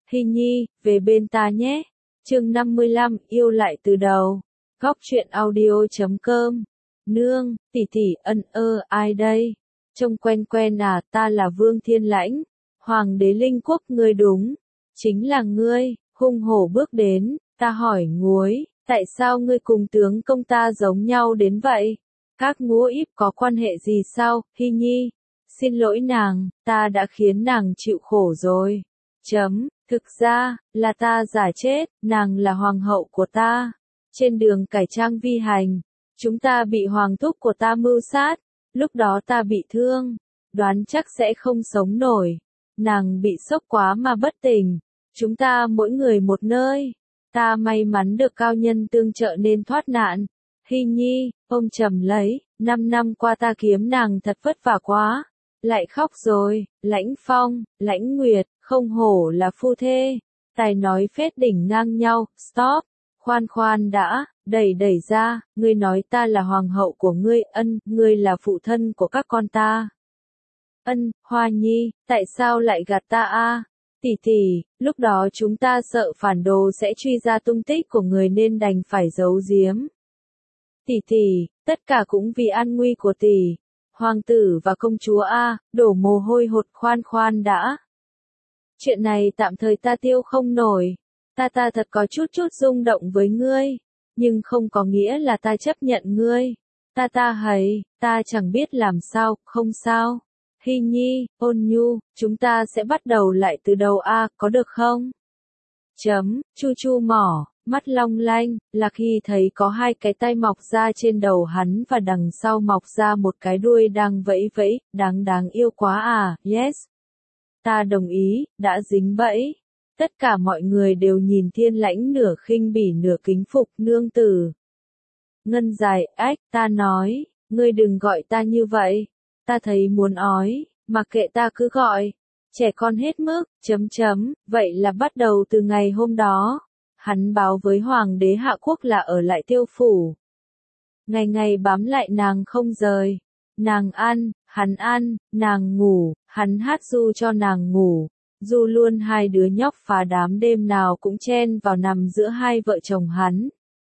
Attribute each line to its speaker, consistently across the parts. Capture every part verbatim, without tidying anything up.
Speaker 1: Hy Nhi, về bên ta nhé. Chương năm mươi lăm, yêu lại từ đầu. Góc truyện audio chấm com. Nương, tỷ tỷ, ân ơ, ai đây? Trông quen quen à, ta là Vương Thiên Lãnh. Hoàng đế Linh Quốc ngươi đúng. Chính là ngươi, hung hổ bước đến, ta hỏi nguối, tại sao ngươi cùng tướng công ta giống nhau đến vậy? Các ngũ íp có quan hệ gì sao, Hy Nhi? Xin lỗi nàng, ta đã khiến nàng chịu khổ rồi. Chấm, thực ra, là ta giả chết, nàng là hoàng hậu của ta. Trên đường cải trang vi hành, chúng ta bị hoàng thúc của ta mưu sát, lúc đó ta bị thương, đoán chắc sẽ không sống nổi. Nàng bị sốc quá mà bất tỉnh, chúng ta mỗi người một nơi. Ta may mắn được cao nhân tương trợ nên thoát nạn. Hy Nhi, ông trầm lấy, năm năm qua ta kiếm nàng thật vất vả quá. Lại khóc rồi, Lãnh Phong, Lãnh Nguyệt, không hổ là phu thê. Tài nói phết đỉnh ngang nhau, stop, khoan khoan đã, đẩy đẩy ra, ngươi nói ta là hoàng hậu của ngươi, ân, ngươi là phụ thân của các con ta. Ân, Hoa Nhi, tại sao lại gạt ta a? Tỷ tỷ, lúc đó chúng ta sợ phản đồ sẽ truy ra tung tích của người nên đành phải giấu giếm. Tỷ tỷ, tất cả cũng vì an nguy của tỷ. Hoàng tử và công chúa a, đổ mồ hôi hột khoan khoan đã. Chuyện này tạm thời ta tiêu không nổi. Ta ta thật có chút chút rung động với ngươi, nhưng không có nghĩa là ta chấp nhận ngươi. Ta ta hầy, ta chẳng biết làm sao, không sao. Hy Nhi, ôn nhu, chúng ta sẽ bắt đầu lại từ đầu a, có được không? Chấm, chu chu mỏ, mắt long lanh, là khi thấy có hai cái tay mọc ra trên đầu hắn và đằng sau mọc ra một cái đuôi đang vẫy vẫy, đáng đáng yêu quá à, yes. Ta đồng ý, đã dính bẫy. Tất cả mọi người đều nhìn Thiên Lãnh nửa khinh bỉ nửa kính phục nương tử. Ngân dài, ách, ta nói, ngươi đừng gọi ta như vậy. Ta thấy muốn ói, mặc kệ ta cứ gọi. Trẻ con hết mức, chấm chấm, vậy là bắt đầu từ ngày hôm đó. Hắn báo với Hoàng đế Hạ Quốc là ở lại Tiêu phủ. Ngày ngày bám lại nàng không rời. Nàng ăn, hắn ăn, nàng ngủ, hắn hát ru cho nàng ngủ. Dù luôn hai đứa nhóc phá đám đêm nào cũng chen vào nằm giữa hai vợ chồng hắn.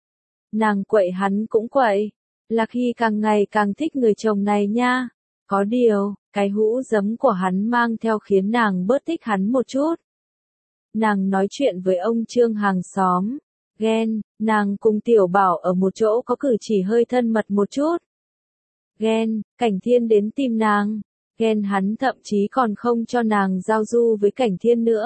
Speaker 1: Nàng quậy hắn cũng quậy. Lạc Hy càng ngày càng thích người chồng này nha. Có điều, cái hũ giấm của hắn mang theo khiến nàng bớt thích hắn một chút. Nàng nói chuyện với ông Trương hàng xóm. Ghen, nàng cùng Tiểu Bảo ở một chỗ có cử chỉ hơi thân mật một chút. Ghen, Cảnh Thiên đến tìm nàng. Ghen hắn thậm chí còn không cho nàng giao du với Cảnh Thiên nữa.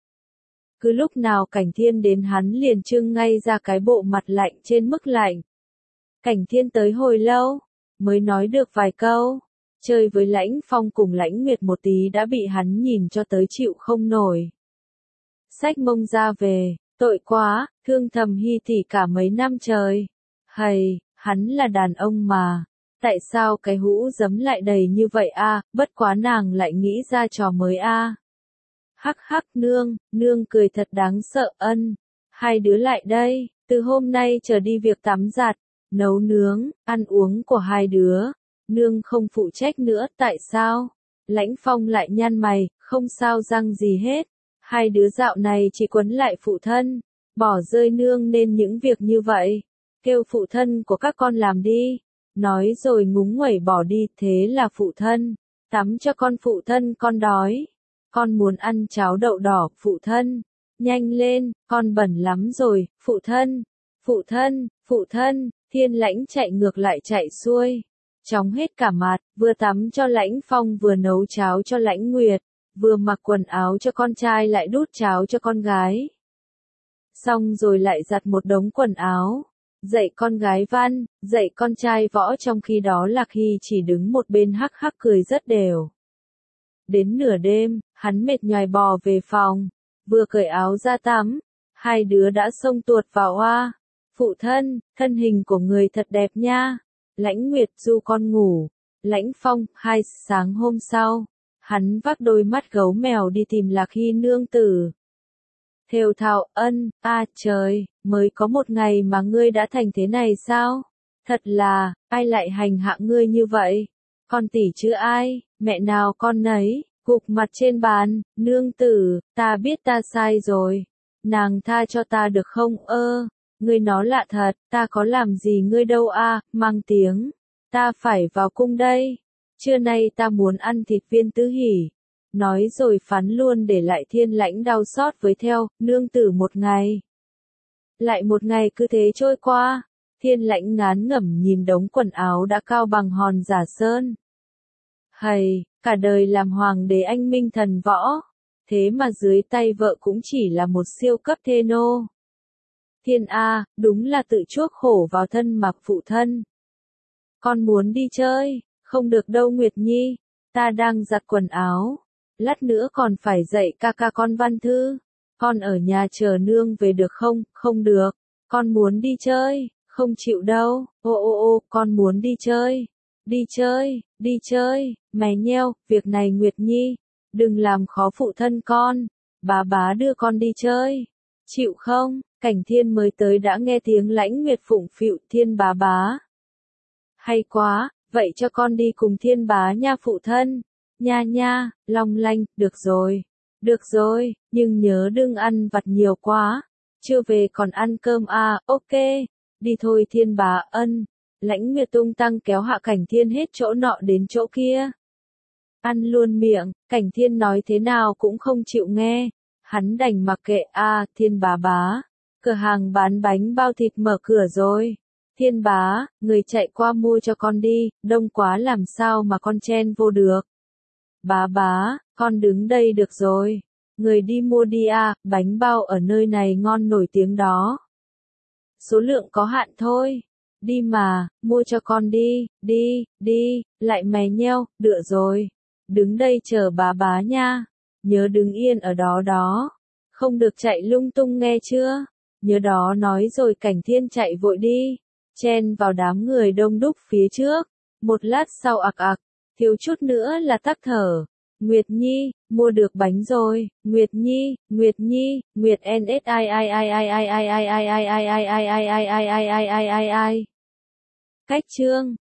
Speaker 1: Cứ lúc nào Cảnh Thiên đến hắn liền trưng ngay ra cái bộ mặt lạnh trên mức lạnh. Cảnh Thiên tới hồi lâu, mới nói được vài câu. Chơi với Lãnh Phong cùng Lãnh Nguyệt một tí đã bị hắn nhìn cho tới chịu không nổi. Xách mông ra về, tội quá, thương thầm Hy tỷ cả mấy năm trời. Hầy, hắn là đàn ông mà. Tại sao cái hũ giấm lại đầy như vậy a? Bất quá nàng lại nghĩ ra trò mới a. Hắc hắc nương, nương cười thật đáng sợ ân. Hai đứa lại đây, từ hôm nay trở đi việc tắm giặt, nấu nướng, ăn uống của hai đứa. Nương không phụ trách nữa, tại sao? Lãnh Phong lại nhăn mày, không sao răng gì hết. Hai đứa dạo này chỉ quấn lại phụ thân, bỏ rơi nương nên những việc như vậy. Kêu phụ thân của các con làm đi. Nói rồi ngúng nguẩy bỏ đi, thế là phụ thân. Tắm cho con phụ thân, con đói. Con muốn ăn cháo đậu đỏ, phụ thân. Nhanh lên, con bẩn lắm rồi, phụ thân. Phụ thân, phụ thân, Thiên Lãnh chạy ngược lại chạy xuôi. Chóng hết cả mặt, vừa tắm cho Lãnh Phong vừa nấu cháo cho Lãnh Nguyệt, vừa mặc quần áo cho con trai lại đút cháo cho con gái. Xong rồi lại giặt một đống quần áo, dạy con gái văn, dạy con trai võ, trong khi đó Lạc Hy chỉ đứng một bên hắc hắc cười rất đều. Đến nửa đêm, hắn mệt nhoài bò về phòng, vừa cởi áo ra tắm, hai đứa đã xông tuột vào oa. Phụ thân, thân hình của người thật đẹp nha. Lãnh Nguyệt du con ngủ. Lãnh Phong, hai sáng hôm sau, hắn vác đôi mắt gấu mèo đi tìm Lạc Hy nương tử. Thều thào, ân, a trời, mới có một ngày mà ngươi đã thành thế này sao? Thật là, ai lại hành hạ ngươi như vậy? Con tỷ chứ ai, mẹ nào con nấy, gục mặt trên bàn, nương tử, ta biết ta sai rồi. Nàng tha cho ta được không ơ, ngươi nó lạ thật, ta có làm gì ngươi đâu a, mang tiếng, ta phải vào cung đây, trưa nay ta muốn ăn thịt viên tứ hỉ. Nói rồi phán luôn để lại Thiên Lãnh đau xót với theo, nương tử một ngày. Lại một ngày cứ thế trôi qua, Thiên Lãnh ngán ngẩm nhìn đống quần áo đã cao bằng hòn giả sơn. Hầy, cả đời làm hoàng đế anh minh thần võ, thế mà dưới tay vợ cũng chỉ là một siêu cấp thê nô. Thiên A, đúng là tự chuốc khổ vào thân mà phụ thân. Con muốn đi chơi, không được đâu Nguyệt Nhi, ta đang giặt quần áo, lát nữa còn phải dạy ca ca con văn thư. Con ở nhà chờ nương về được không? Không được, con muốn đi chơi, không chịu đâu, ô ô ô, con muốn đi chơi. Đi chơi, đi chơi, mè nheo, việc này Nguyệt Nhi, đừng làm khó phụ thân con, bá bá đưa con đi chơi, chịu không? Cảnh Thiên mới tới đã nghe tiếng Lãnh Nguyệt phụng phịu, Thiên bá bá. Hay quá, vậy cho con đi cùng Thiên bá nha phụ thân, nha nha, long lanh, được rồi, được rồi, nhưng nhớ đừng ăn vặt nhiều quá, chưa về còn ăn cơm à, ok, đi thôi Thiên bá ân. Lãnh Nguyệt tung tăng kéo Hạ Cảnh Thiên hết chỗ nọ đến chỗ kia. Ăn luôn miệng, Cảnh Thiên nói thế nào cũng không chịu nghe. Hắn đành mặc kệ a, à, Thiên bá bá. Cửa hàng bán bánh bao thịt mở cửa rồi. Thiên bá, người chạy qua mua cho con đi, đông quá làm sao mà con chen vô được. Bá bá, con đứng đây được rồi. Người đi mua đi a, à, bánh bao ở nơi này ngon nổi tiếng đó. Số lượng có hạn thôi. Đi mà, mua cho con đi, đi, đi, lại mè nheo, đựa rồi. Đứng đây chờ bá bá nha. Nhớ đứng yên ở đó đó. Không được chạy lung tung nghe chưa? Nhớ đó nói rồi Cảnh Thiên chạy vội đi. Chen vào đám người đông đúc phía trước. Một lát sau ạc ạc, thiếu chút nữa là tắc thở. Nguyệt Nhi, mua được bánh rồi. Nguyệt Nhi, Nguyệt Nhi, Nguyệt en ét ai ai ai ai ai ai ai ai ai ai ai ai ai ai ai ai ai ai ai. Cách chương